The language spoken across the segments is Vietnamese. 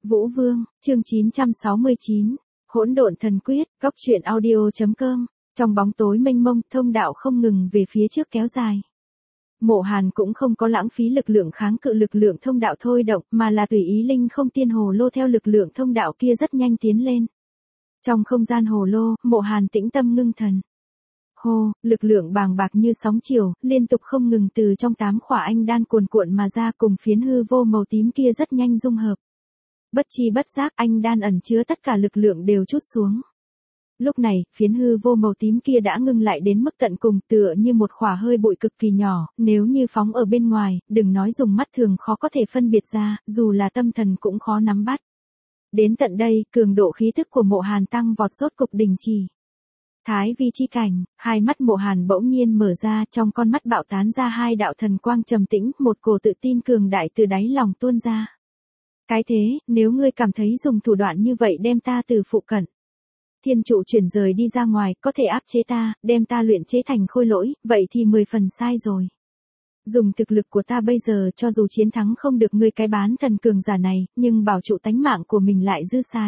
Vũ Vương, chương 969, Hỗn độn thần quyết, Cóc truyện audio.com, trong bóng tối mênh mông, thông đạo không ngừng về phía trước kéo dài. Mộ Hàn cũng không có lãng phí lực lượng kháng cự lực lượng thông đạo thôi động, mà là tùy ý linh không tiên hồ lô theo lực lượng thông đạo kia rất nhanh tiến lên. Trong không gian hồ lô, Mộ Hàn tĩnh tâm ngưng thần. Hô, lực lượng bàng bạc như sóng chiều, liên tục không ngừng từ trong 8 khỏa anh đan cuồn cuộn mà ra, cùng phiến hư vô màu tím kia rất nhanh dung hợp. Bất chi bất giác anh đan ẩn chứa tất cả lực lượng đều trút xuống. Lúc này, phiến hư vô màu tím kia đã ngưng lại đến mức tận cùng, tựa như một khỏa hơi bụi cực kỳ nhỏ, nếu như phóng ở bên ngoài, đừng nói dùng mắt thường khó có thể phân biệt ra, dù là tâm thần cũng khó nắm bắt. Đến tận đây, cường độ khí thức của Mộ Hàn tăng vọt rốt cục đình chỉ. Thái vi chi cảnh, hai mắt Mộ Hàn bỗng nhiên mở ra, trong con mắt bạo tán ra hai đạo thần quang trầm tĩnh, một cổ tự tin cường đại từ đáy lòng tuôn ra. Cái thế, nếu ngươi cảm thấy dùng thủ đoạn như vậy đem ta từ phụ cận thiên trụ chuyển rời đi ra ngoài, có thể áp chế ta, đem ta luyện chế thành khôi lỗi, vậy thì 10 phần sai rồi. Dùng thực lực của ta bây giờ cho dù chiến thắng không được ngươi cái bán thần cường giả này, nhưng bảo trụ tánh mạng của mình lại dư sai.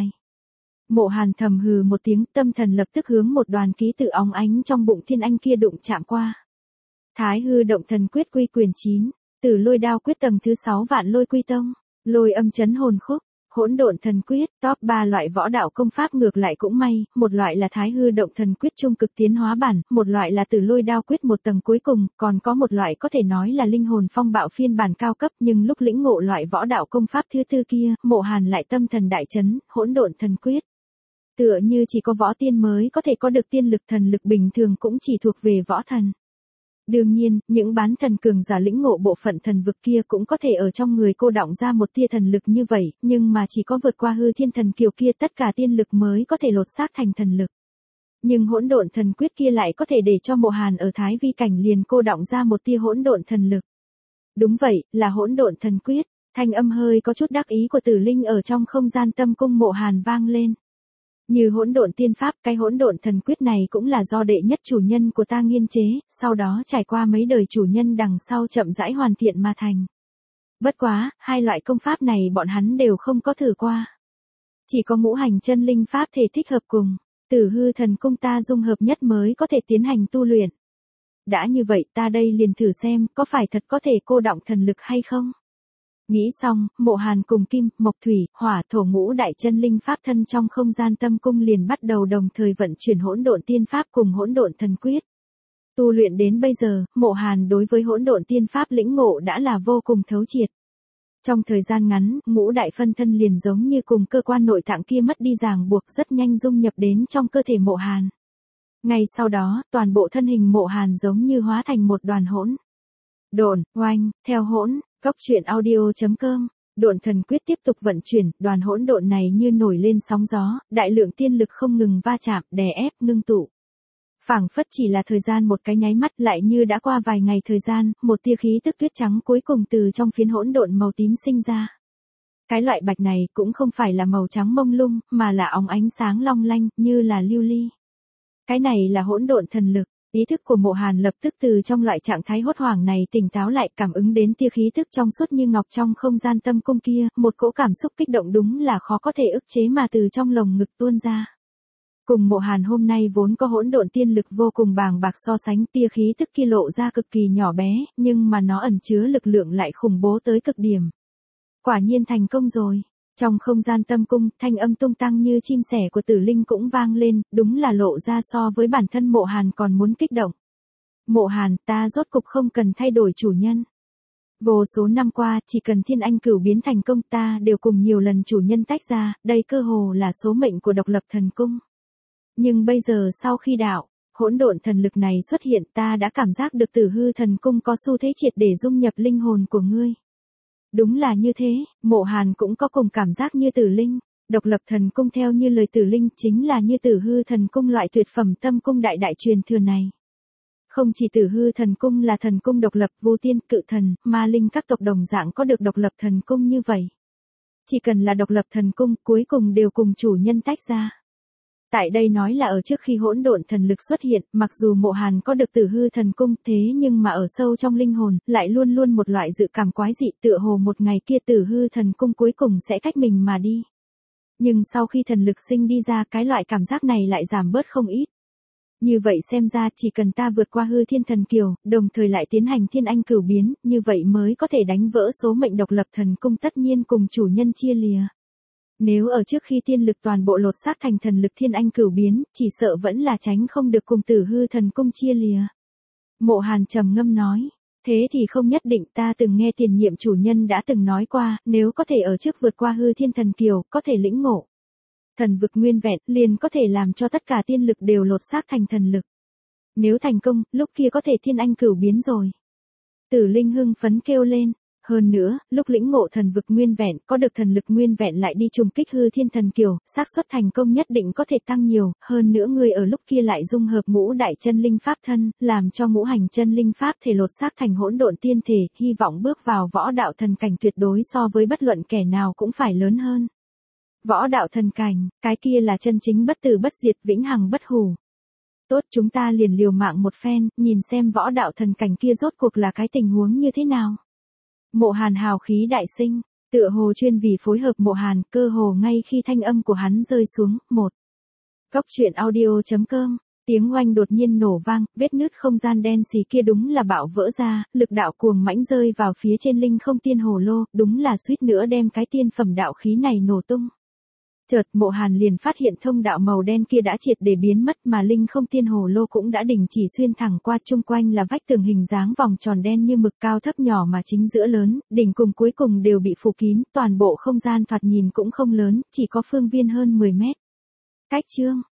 Mộ Hàn thầm hừ một tiếng, tâm thần lập tức hướng một đoàn ký tự óng ánh trong bụng thiên anh kia đụng chạm qua. Thái hư động thần quyết quy quyền 9, Tử lôi đao quyết tầng thứ 6 vạn lôi quy tông, lôi âm chấn hồn khúc, hỗn độn thần quyết, top 3 loại võ đạo công pháp ngược lại cũng may, một loại là thái hư động thần quyết trung cực tiến hóa bản, một loại là tử lôi đao quyết một tầng cuối cùng, còn có một loại có thể nói là linh hồn phong bạo phiên bản cao cấp, nhưng lúc lĩnh ngộ loại võ đạo công pháp thứ tư kia, Mộ Hàn lại tâm thần đại chấn, hỗn độn thần quyết. Tựa như chỉ có võ tiên mới có thể có được tiên lực, thần lực bình thường cũng chỉ thuộc về võ thần. Đương nhiên, những bán thần cường giả lĩnh ngộ bộ phận thần vực kia cũng có thể ở trong người cô đọng ra một tia thần lực như vậy, nhưng mà chỉ có vượt qua hư thiên thần kiều kia tất cả tiên lực mới có thể lột xác thành thần lực. Nhưng hỗn độn thần quyết kia lại có thể để cho Mộ Hàn ở thái vi cảnh liền cô đọng ra một tia hỗn độn thần lực. Đúng vậy, là hỗn độn thần quyết, thanh âm hơi có chút đắc ý của Tử Linh ở trong không gian tâm cung Mộ Hàn vang lên. Như hỗn độn tiên pháp, cái hỗn độn thần quyết này cũng là do đệ nhất chủ nhân của ta nghiên chế, sau đó trải qua mấy đời chủ nhân đằng sau chậm rãi hoàn thiện mà thành. Bất quá, hai loại công pháp này bọn hắn đều không có thử qua. Chỉ có ngũ hành chân linh pháp thể thích hợp cùng, Tử hư thần cung ta dung hợp nhất mới có thể tiến hành tu luyện. Đã như vậy ta đây liền thử xem, có phải thật có thể cô đọng thần lực hay không? Nghĩ xong, Mộ Hàn cùng kim, mộc thủy, hỏa, thổ ngũ đại chân linh pháp thân trong không gian tâm cung liền bắt đầu đồng thời vận chuyển hỗn độn tiên pháp cùng hỗn độn thần quyết. Tu luyện đến bây giờ, Mộ Hàn đối với hỗn độn tiên pháp lĩnh ngộ đã là vô cùng thấu triệt. Trong thời gian ngắn, ngũ đại phân thân liền giống như cùng cơ quan nội tạng kia mất đi ràng buộc rất nhanh dung nhập đến trong cơ thể Mộ Hàn. Ngay sau đó, toàn bộ thân hình Mộ Hàn giống như hóa thành một đoàn hỗn độn, oanh, theo hỗn. Cóc truyện audio.com, độn thần quyết tiếp tục vận chuyển, đoàn hỗn độn này như nổi lên sóng gió, đại lượng tiên lực không ngừng va chạm, đè ép, ngưng tụ. Phảng phất chỉ là thời gian một cái nháy mắt, lại như đã qua vài ngày thời gian, một tia khí tức tuyết trắng cuối cùng từ trong phiến hỗn độn màu tím sinh ra. Cái loại bạch này cũng không phải là màu trắng mông lung, mà là óng ánh sáng long lanh, như là lưu ly. Cái này là hỗn độn thần lực. Ý thức của Mộ Hàn lập tức từ trong loại trạng thái hốt hoảng này tỉnh táo lại, cảm ứng đến tia khí thức trong suốt như ngọc trong không gian tâm cung kia, một cỗ cảm xúc kích động đúng là khó có thể ức chế mà từ trong lồng ngực tuôn ra. Cùng Mộ Hàn hôm nay vốn có hỗn độn tiên lực vô cùng bàng bạc so sánh, tia khí tức kia lộ ra cực kỳ nhỏ bé, nhưng mà nó ẩn chứa lực lượng lại khủng bố tới cực điểm. Quả nhiên thành công rồi. Trong không gian tâm cung, thanh âm tung tăng như chim sẻ của Tử Linh cũng vang lên, đúng là lộ ra so với bản thân Mộ Hàn còn muốn kích động. Mộ Hàn, ta rốt cục không cần thay đổi chủ nhân. Vô số năm qua, chỉ cần thiên anh cửu biến thành công ta đều cùng nhiều lần chủ nhân tách ra, đây cơ hồ là số mệnh của độc lập thần cung. Nhưng bây giờ sau khi đạo, hỗn độn thần lực này xuất hiện, ta đã cảm giác được Tử hư thần cung có xu thế triệt để dung nhập linh hồn của ngươi. Đúng là như thế, Mộ Hàn cũng có cùng cảm giác như Tử Linh, độc lập thần cung theo như lời Tử Linh chính là như Tử hư thần cung loại tuyệt phẩm tâm cung đại đại truyền thừa này. Không chỉ Tử hư thần cung là thần cung độc lập, vô tiên, cự thần, ma linh các tộc đồng dạng có được độc lập thần cung như vậy. Chỉ cần là độc lập thần cung cuối cùng đều cùng chủ nhân tách ra. Tại đây nói là ở trước khi hỗn độn thần lực xuất hiện, mặc dù Mộ Hàn có được Tử Hư thần cung, thế nhưng mà ở sâu trong linh hồn, lại luôn luôn một loại dự cảm quái dị, tựa hồ một ngày kia Tử Hư thần cung cuối cùng sẽ cách mình mà đi. Nhưng sau khi thần lực sinh đi ra, cái loại cảm giác này lại giảm bớt không ít. Như vậy xem ra chỉ cần ta vượt qua hư thiên thần kiều, đồng thời lại tiến hành thiên anh cửu biến, như vậy mới có thể đánh vỡ số mệnh độc lập thần cung, tất nhiên cùng chủ nhân chia lìa. Nếu ở trước khi tiên lực toàn bộ lột xác thành thần lực thiên anh cửu biến, chỉ sợ vẫn là tránh không được cùng Tử Hư thần cung chia lìa. Mộ Hàn trầm ngâm nói, thế thì không nhất định, ta từng nghe tiền nhiệm chủ nhân đã từng nói qua, nếu có thể ở trước vượt qua hư thiên thần kiều, có thể lĩnh ngộ thần vực nguyên vẹn, liền có thể làm cho tất cả tiên lực đều lột xác thành thần lực. Nếu thành công, lúc kia có thể thiên anh cửu biến rồi. Tử Linh hưng phấn kêu lên. Hơn nữa, lúc lĩnh ngộ thần vực nguyên vẹn, có được thần lực nguyên vẹn lại đi trùng kích hư thiên thần kiều, xác suất thành công nhất định có thể tăng nhiều, hơn nữa người ở lúc kia lại dung hợp ngũ đại chân linh pháp thân, làm cho ngũ hành chân linh pháp thể lột xác thành hỗn độn tiên thể, hy vọng bước vào võ đạo thần cảnh tuyệt đối so với bất luận kẻ nào cũng phải lớn hơn. Võ đạo thần cảnh, cái kia là chân chính bất tử bất diệt, vĩnh hằng bất hủ. Tốt, chúng ta liền liều mạng một phen, nhìn xem võ đạo thần cảnh kia rốt cuộc là cái tình huống như thế nào. Mộ Hàn hào khí đại sinh, tựa hồ chuyên vì phối hợp Mộ Hàn, cơ hồ ngay khi thanh âm của hắn rơi xuống, Cốc truyện audio.com, tiếng oanh đột nhiên nổ vang, vết nứt không gian đen xì kia đúng là bạo vỡ ra, lực đạo cuồng mãnh rơi vào phía trên linh không tiên hồ lô, đúng là suýt nữa đem cái tiên phẩm đạo khí này nổ tung. Chợt Mộ Hàn liền phát hiện thông đạo màu đen kia đã triệt để biến mất, mà linh không tiên hồ lô cũng đã đình chỉ xuyên thẳng qua, chung quanh là vách tường hình dáng vòng tròn đen như mực, cao thấp nhỏ mà chính giữa lớn, đỉnh cùng cuối cùng đều bị phủ kín, toàn bộ không gian thoạt nhìn cũng không lớn, chỉ có phương viên hơn 10 mét. Cách chương